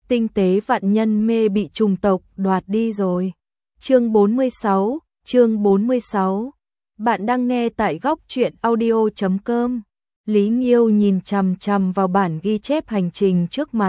Tinh tế vạn nhân mê bị trùng tộc đoạt đi rồi. Chương 46. Bạn đang nghe tại góc truyện audio.com. Lý Nghiêu nhìn chằm chằm vào bản ghi chép hành trình trước mặt,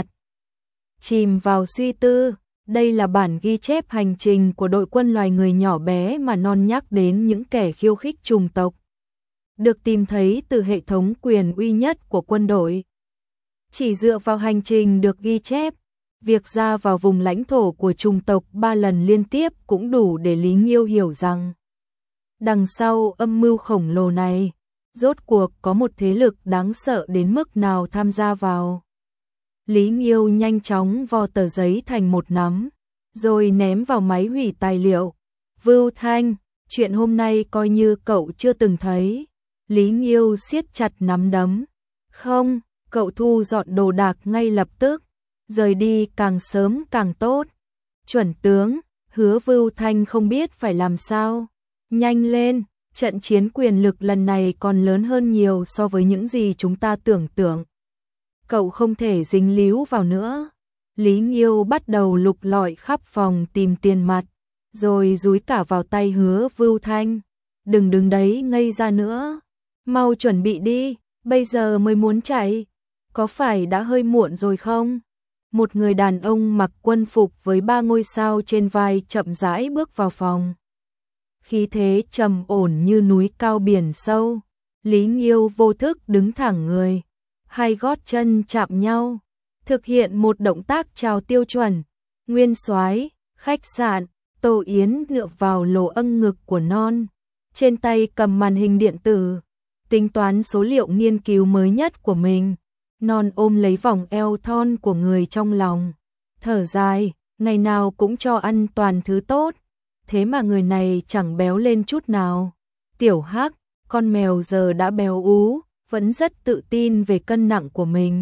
chìm vào suy tư. Đây là bản ghi chép hành trình của đội quân loài người nhỏ bé mà non nhắc đến những kẻ khiêu khích trùng tộc, được tìm thấy từ hệ thống quyền uy nhất của quân đội. Chỉ dựa vào hành trình được ghi chép, việc ra vào vùng lãnh thổ của trùng tộc 3 lần liên tiếp cũng đủ để Lý Nghiêu hiểu rằng đằng sau âm mưu khổng lồ này, rốt cuộc có một thế lực đáng sợ đến mức nào tham gia vào. Lý Nghiêu nhanh chóng vo tờ giấy thành một nắm, rồi ném vào máy hủy tài liệu. Vưu Thanh, chuyện hôm nay coi như cậu chưa từng thấy. Lý Nghiêu siết chặt nắm đấm. Không, cậu thu dọn đồ đạc ngay lập tức, rời đi càng sớm càng tốt. Chuẩn tướng, Hứa Vưu Thanh không biết phải làm sao. Nhanh lên, trận chiến quyền lực lần này còn lớn hơn nhiều so với những gì chúng ta tưởng tượng. Cậu không thể dính líu vào nữa. Lý Nghiêu bắt đầu lục lọi khắp phòng tìm tiền mặt, rồi dúi cả vào tay Hứa Vưu Thanh. Đừng đứng đấy ngây ra nữa, mau chuẩn bị đi, bây giờ mới muốn chạy, có phải đã hơi muộn rồi không? Một người đàn ông mặc quân phục với 3 ngôi sao trên vai chậm rãi bước vào phòng. Khí thế trầm ổn như núi cao biển sâu. Lý Nghiêu vô thức đứng thẳng người, hai gót chân chạm nhau, thực hiện một động tác chào tiêu chuẩn. Nguyên soái, khách sạn. Tô Yến dựa vào lỗ âng ngực của non, trên tay cầm màn hình điện tử, tính toán số liệu nghiên cứu mới nhất của mình. Non ôm lấy vòng eo thon của người trong lòng, thở dài, ngày nào cũng cho ăn toàn thứ tốt, thế mà người này chẳng béo lên chút nào. Tiểu Hắc, con mèo giờ đã béo ú, vẫn rất tự tin về cân nặng của mình.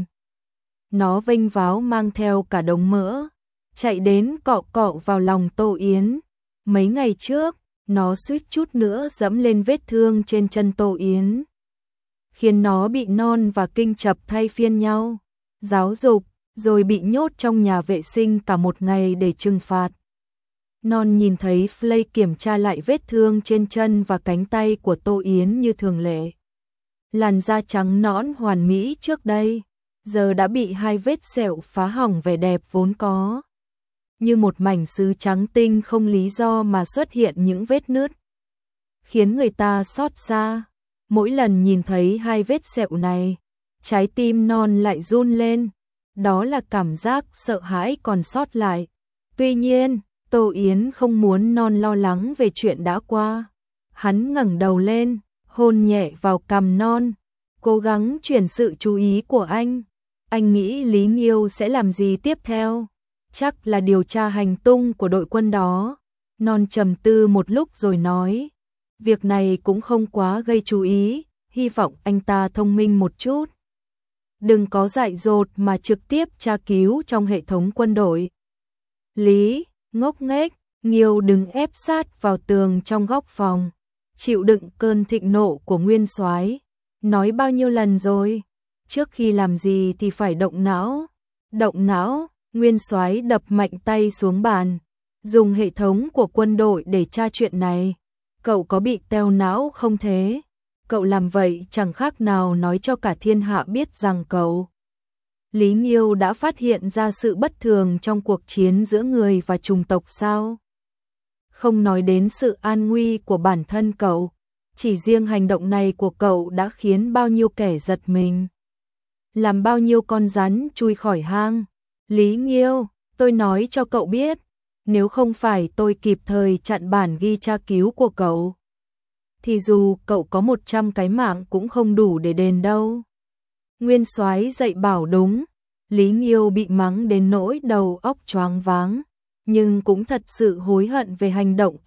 Nó vênh váo mang theo cả đống mỡ, chạy đến cọ cọ vào lòng Tô Yến. Mấy ngày trước, nó suýt chút nữa dẫm lên vết thương trên chân Tô Yến, khiến nó bị Non và Kinh Chập thay phiên nhau giáo dục, rồi bị nhốt trong nhà vệ sinh cả một ngày để trừng phạt. Non nhìn thấy Flay kiểm tra lại vết thương trên chân và cánh tay của Tô Yến như thường lệ. Làn da trắng nõn hoàn mỹ trước đây, giờ đã bị 2 vết sẹo phá hỏng vẻ đẹp vốn có. Như một mảnh sứ trắng tinh không lý do mà xuất hiện những vết nứt, khiến người ta xót xa. Mỗi lần nhìn thấy 2 vết sẹo này, trái tim Non lại run lên, đó là cảm giác sợ hãi còn sót lại. Tuy nhiên, Tô Yến không muốn Non lo lắng về chuyện đã qua. Hắn ngẩng đầu lên, hôn nhẹ vào cằm Non, cố gắng chuyển sự chú ý của anh. Anh nghĩ Lý Nghiêu sẽ làm gì tiếp theo? Chắc là điều tra hành tung của đội quân đó. Non trầm tư một lúc rồi nói, việc này cũng không quá gây chú ý, hy vọng anh ta thông minh một chút. Đừng có dại dột mà trực tiếp tra cứu trong hệ thống quân đội. Lý, ngốc nghếch, Nghiêu đứng ép sát vào tường trong góc phòng, chịu đựng cơn thịnh nộ của Nguyên soái. Nói bao nhiêu lần rồi, trước khi làm gì thì phải động não. Động não. Nguyên soái đập mạnh tay xuống bàn, dùng hệ thống của quân đội để tra chuyện này. Cậu có bị teo não không thế? Cậu làm vậy chẳng khác nào nói cho cả thiên hạ biết rằng cậu. Lý Nghiêu đã phát hiện ra sự bất thường trong cuộc chiến giữa người và chủng tộc sao? Không nói đến sự an nguy của bản thân cậu, chỉ riêng hành động này của cậu đã khiến bao nhiêu kẻ giật mình, làm bao nhiêu con rắn chui khỏi hang. Lý Nghiêu, tôi nói cho cậu biết, nếu không phải tôi kịp thời chặn bản ghi tra cứu của cậu, thì dù cậu có 100 cái mạng cũng không đủ để đền đâu. Nguyên soái dạy bảo đúng. Lý Nghiêu bị mắng đến nỗi đầu óc choáng váng, nhưng cũng thật sự hối hận về hành động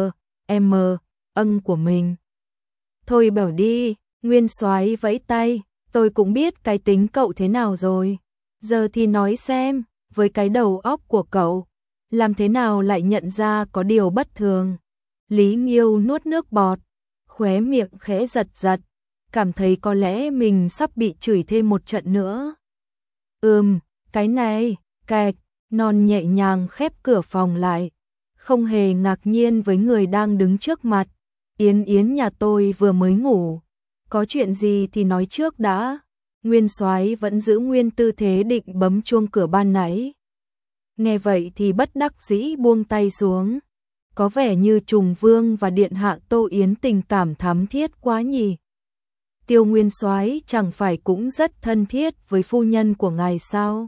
của mình. Thôi bảo đi, Nguyên soái vẫy tay, tôi cũng biết cái tính cậu thế nào rồi. Giờ thì nói xem, với cái đầu óc của cậu, làm thế nào lại nhận ra có điều bất thường? Lý Nghiêu nuốt nước bọt, khóe miệng khẽ giật giật, cảm thấy có lẽ mình sắp bị chửi thêm một trận nữa. Cái này, cạch, Non nhẹ nhàng khép cửa phòng lại, không hề ngạc nhiên với người đang đứng trước mặt. Yến Yến nhà tôi vừa mới ngủ, có chuyện gì thì nói trước đã. Nguyên Soái vẫn giữ nguyên tư thế định bấm chuông cửa ban nãy. Nghe vậy thì bất đắc dĩ buông tay xuống. Có vẻ như Trùng Vương và Điện hạ Tô Yến tình cảm thắm thiết quá nhỉ. Tiêu Nguyên Soái chẳng phải cũng rất thân thiết với phu nhân của ngài sao?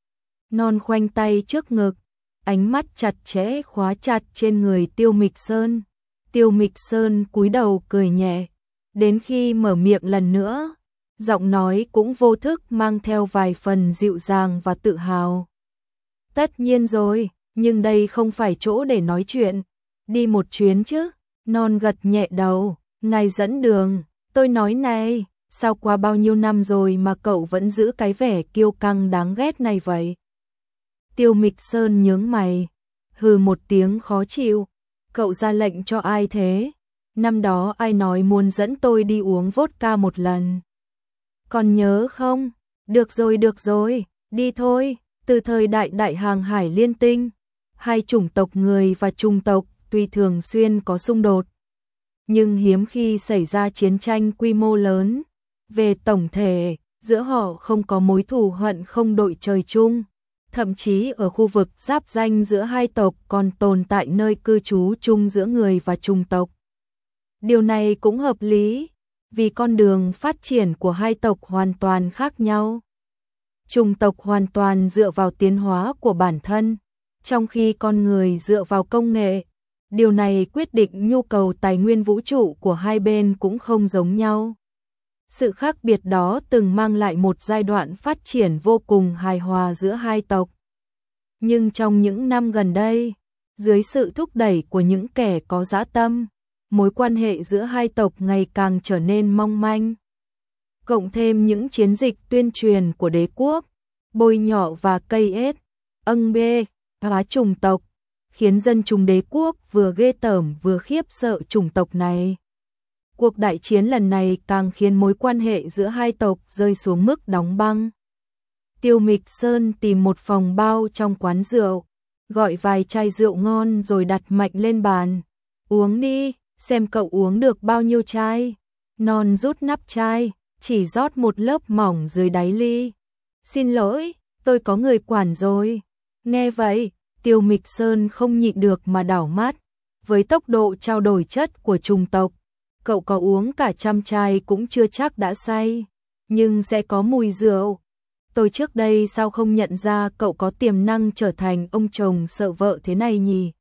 Non khoanh tay trước ngực, ánh mắt chặt chẽ khóa chặt trên người Tiêu Mịch Sơn. Tiêu Mịch Sơn cúi đầu cười nhẹ, đến khi mở miệng lần nữa, giọng nói cũng vô thức mang theo vài phần dịu dàng và tự hào. Tất nhiên rồi, nhưng đây không phải chỗ để nói chuyện. Đi một chuyến chứ? Non gật nhẹ đầu, ngài dẫn đường. Tôi nói này, sao qua bao nhiêu năm rồi mà cậu vẫn giữ cái vẻ kiêu căng đáng ghét này vậy? Tiêu Mịch Sơn nhướng mày, hừ một tiếng khó chịu. Cậu ra lệnh cho ai thế? Năm đó ai nói muốn dẫn tôi đi uống vodka một lần? Còn nhớ không? Được rồi, đi thôi. Từ thời đại hàng hải liên tinh, hai chủng tộc người và chủng tộc tuy thường xuyên có xung đột, nhưng hiếm khi xảy ra chiến tranh quy mô lớn. Về tổng thể, giữa họ không có mối thù hận không đội trời chung. Thậm chí ở khu vực giáp ranh giữa hai tộc còn tồn tại nơi cư trú chung giữa người và chủng tộc. Điều này cũng hợp lý, vì con đường phát triển của hai tộc hoàn toàn khác nhau. Chủng tộc hoàn toàn dựa vào tiến hóa của bản thân, trong khi con người dựa vào công nghệ. Điều này quyết định nhu cầu tài nguyên vũ trụ của hai bên cũng không giống nhau. Sự khác biệt đó từng mang lại một giai đoạn phát triển vô cùng hài hòa giữa hai tộc. Nhưng trong những năm gần đây, dưới sự thúc đẩy của những kẻ có dã tâm, mối quan hệ giữa hai tộc ngày càng trở nên mong manh. Cộng thêm những chiến dịch tuyên truyền của đế quốc, bôi nhọ và cây ết, âng bê, hóa chủng tộc, khiến dân chúng đế quốc vừa ghê tởm vừa khiếp sợ chủng tộc này. Cuộc đại chiến lần này càng khiến mối quan hệ giữa hai tộc rơi xuống mức đóng băng. Tiêu Mịch Sơn tìm một phòng bao trong quán rượu, gọi vài chai rượu ngon rồi đặt mạnh lên bàn. Uống đi, xem cậu uống được bao nhiêu chai. Non rút nắp chai, chỉ rót một lớp mỏng dưới đáy ly. Xin lỗi, tôi có người quản rồi. Nghe vậy, Tiêu Mịch Sơn không nhịn được mà đảo mắt. Với tốc độ trao đổi chất của chủng tộc, cậu có uống cả trăm chai cũng chưa chắc đã say, nhưng sẽ có mùi rượu. Tôi trước đây sao không nhận ra cậu có tiềm năng trở thành ông chồng sợ vợ thế này nhỉ?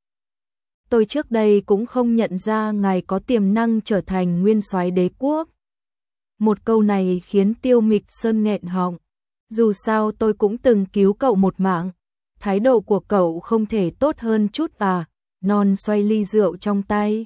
Tôi trước đây cũng không nhận ra ngài có tiềm năng trở thành nguyên soái đế quốc. Một câu này khiến Tiêu Mịch Sơn nghẹn họng. Dù sao tôi cũng từng cứu cậu một mạng. Thái độ của cậu không thể tốt hơn chút à? Non xoay ly rượu trong tay,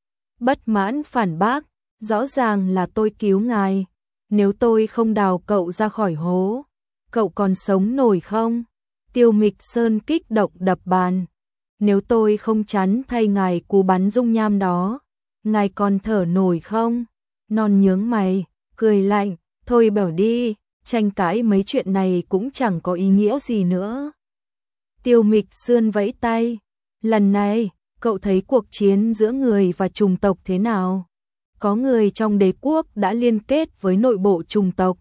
bất mãn phản bác, rõ ràng là tôi cứu ngài. Nếu tôi không đào cậu ra khỏi hố, cậu còn sống nổi không? Tiêu Mịch Sơn kích động đập bàn. Nếu tôi không chắn thay ngài cú bắn dung nham đó, ngài còn thở nổi không? Non nhướng mày, cười lạnh, thôi bảo đi, tranh cãi mấy chuyện này cũng chẳng có ý nghĩa gì nữa. Tiêu Mịch Sơn vẫy tay, lần này, cậu thấy cuộc chiến giữa người và chủng tộc thế nào? Có người trong đế quốc đã liên kết với nội bộ chủng tộc.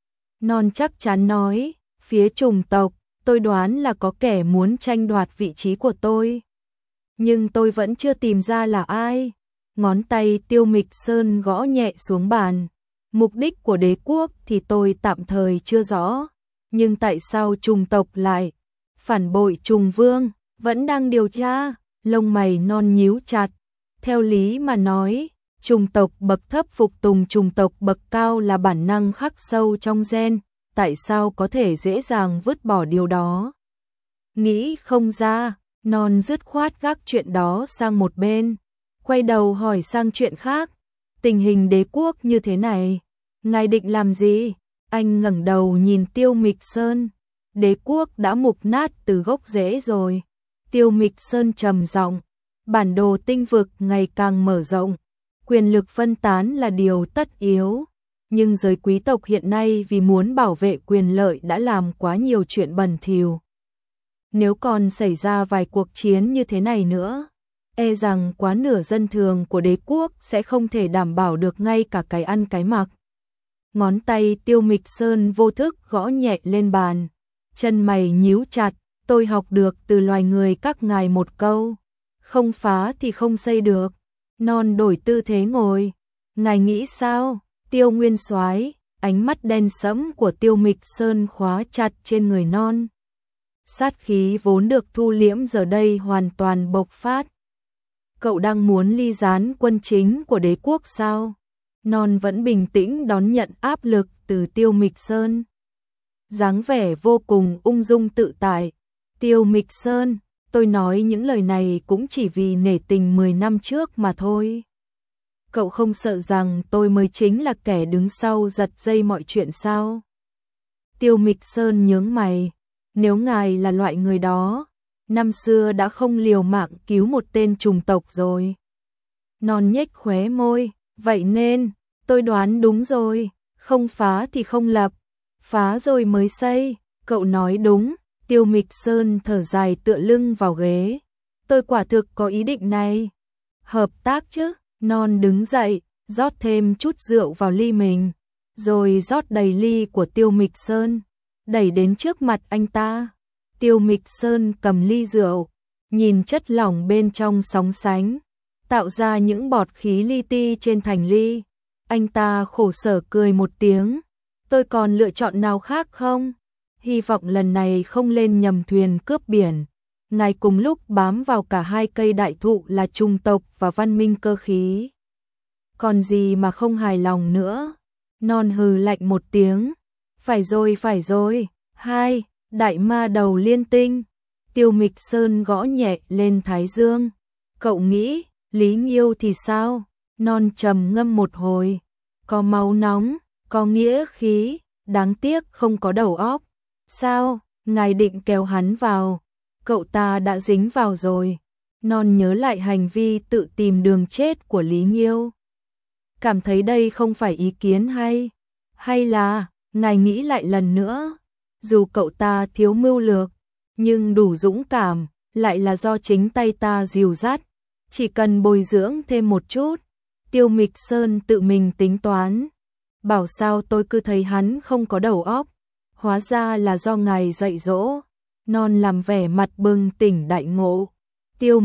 Non chắc chắn nói, phía chủng tộc, tôi đoán là có kẻ muốn tranh đoạt vị trí của tôi. Nhưng tôi vẫn chưa tìm ra là ai. Ngón tay Tiêu Mịch Sơn gõ nhẹ xuống bàn. Mục đích của đế quốc thì tôi tạm thời chưa rõ. Nhưng tại sao chủng tộc lại phản bội Trùng Vương? Vẫn đang điều tra. Lông mày non nhíu chặt. Theo lý mà nói, chủng tộc bậc thấp phục tùng chủng tộc bậc cao là bản năng khắc sâu trong gen. Tại sao có thể dễ dàng vứt bỏ điều đó? Nghĩ không ra, non dứt khoát gác chuyện đó sang một bên. Quay đầu hỏi sang chuyện khác. Tình hình đế quốc như thế này, ngài định làm gì? Anh ngẩng đầu nhìn Tiêu Mịch Sơn. Đế quốc đã mục nát từ gốc rễ rồi. Tiêu Mịch Sơn trầm giọng. Bản đồ tinh vực ngày càng mở rộng. Quyền lực phân tán là điều tất yếu. Nhưng giới quý tộc hiện nay vì muốn bảo vệ quyền lợi đã làm quá nhiều chuyện bẩn thỉu. Nếu còn xảy ra vài cuộc chiến như thế này nữa, e rằng quá nửa dân thường của đế quốc sẽ không thể đảm bảo được ngay cả cái ăn cái mặc. Ngón tay Tiêu Mịch Sơn vô thức gõ nhẹ lên bàn, chân mày nhíu chặt, tôi học được từ loài người các ngài một câu, không phá thì không xây được. Non đổi tư thế ngồi, ngài nghĩ sao? Tiêu Nguyên Soái, ánh mắt đen sẫm của Tiêu Mịch Sơn khóa chặt trên người non. Sát khí vốn được thu liễm giờ đây hoàn toàn bộc phát. Cậu đang muốn ly gián quân chính của đế quốc sao? Non vẫn bình tĩnh đón nhận áp lực từ Tiêu Mịch Sơn. Dáng vẻ vô cùng ung dung tự tại. Tiêu Mịch Sơn, tôi nói những lời này cũng chỉ vì nể tình 10 năm trước mà thôi. Cậu không sợ rằng tôi mới chính là kẻ đứng sau giật dây mọi chuyện sao? Tiêu Mịch Sơn nhướng mày, nếu ngài là loại người đó, năm xưa đã không liều mạng cứu một tên trùng tộc rồi. Non nhếch khóe môi, vậy nên, tôi đoán đúng rồi, không phá thì không lập, phá rồi mới xây, cậu nói đúng. Tiêu Mịch Sơn thở dài tựa lưng vào ghế, tôi quả thực có ý định này. Hợp tác chứ? Non đứng dậy, rót thêm chút rượu vào ly mình, rồi rót đầy ly của Tiêu Mịch Sơn, đẩy đến trước mặt anh ta. Tiêu Mịch Sơn cầm ly rượu, nhìn chất lỏng bên trong sóng sánh, tạo ra những bọt khí li ti trên thành ly. Anh ta khổ sở cười một tiếng, tôi còn lựa chọn nào khác không? Hy vọng lần này không lên nhầm thuyền cướp biển. Ngài cùng lúc bám vào cả hai cây đại thụ là trung tộc và văn minh cơ khí. Còn gì mà không hài lòng nữa? Non hừ lạnh một tiếng. Phải rồi. Hai, đại ma đầu liên tinh. Tiêu Mịch Sơn gõ nhẹ lên thái dương. Cậu nghĩ, Lý Nghiêu thì sao? Non trầm ngâm một hồi. Có máu nóng, có nghĩa khí, đáng tiếc không có đầu óc. Sao, ngài định kéo hắn vào? Cậu ta đã dính vào rồi. Non nhớ lại hành vi tự tìm đường chết của Lý Nghiêu. Cảm thấy đây không phải ý kiến hay là, ngài nghĩ lại lần nữa. Dù cậu ta thiếu mưu lược, nhưng đủ dũng cảm, lại là do chính tay ta dìu dắt. Chỉ cần bồi dưỡng thêm một chút. Tiêu Mịch Sơn tự mình tính toán. Bảo sao tôi cứ thấy hắn không có đầu óc. Hóa ra là do ngài dạy dỗ. Non làm vẻ mặt bừng tỉnh đại ngộ. Tiêu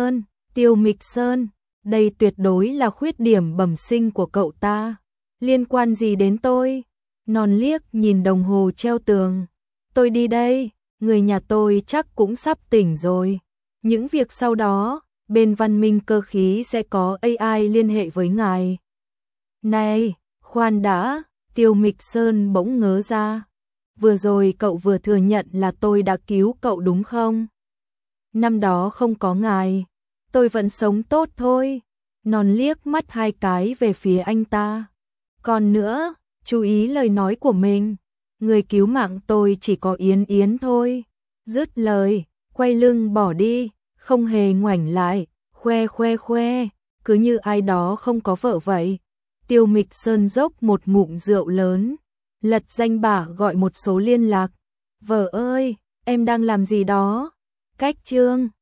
Mịch Sơn, đây tuyệt đối là khuyết điểm bẩm sinh của cậu ta. Liên quan gì đến tôi? Non liếc nhìn đồng hồ treo tường. Tôi đi đây, người nhà tôi chắc cũng sắp tỉnh rồi. Những việc sau đó, bên văn minh cơ khí sẽ có AI liên hệ với ngài. Này, khoan đã, Tiêu Mịch Sơn bỗng ngớ ra. Vừa rồi cậu vừa thừa nhận là tôi đã cứu cậu đúng không? Năm đó không có ngài, tôi vẫn sống tốt thôi. Non liếc mắt hai cái về phía anh ta. Còn nữa, chú ý lời nói của mình. Người cứu mạng tôi chỉ có Yến Yến thôi. Dứt lời, quay lưng bỏ đi, không hề ngoảnh lại, khoe, cứ như ai đó không có vợ vậy. Tiêu Mịch Sơn dốc một ngụm rượu lớn, lật danh bạ gọi một số liên lạc. Vợ ơi, em đang làm gì đó? Cách chương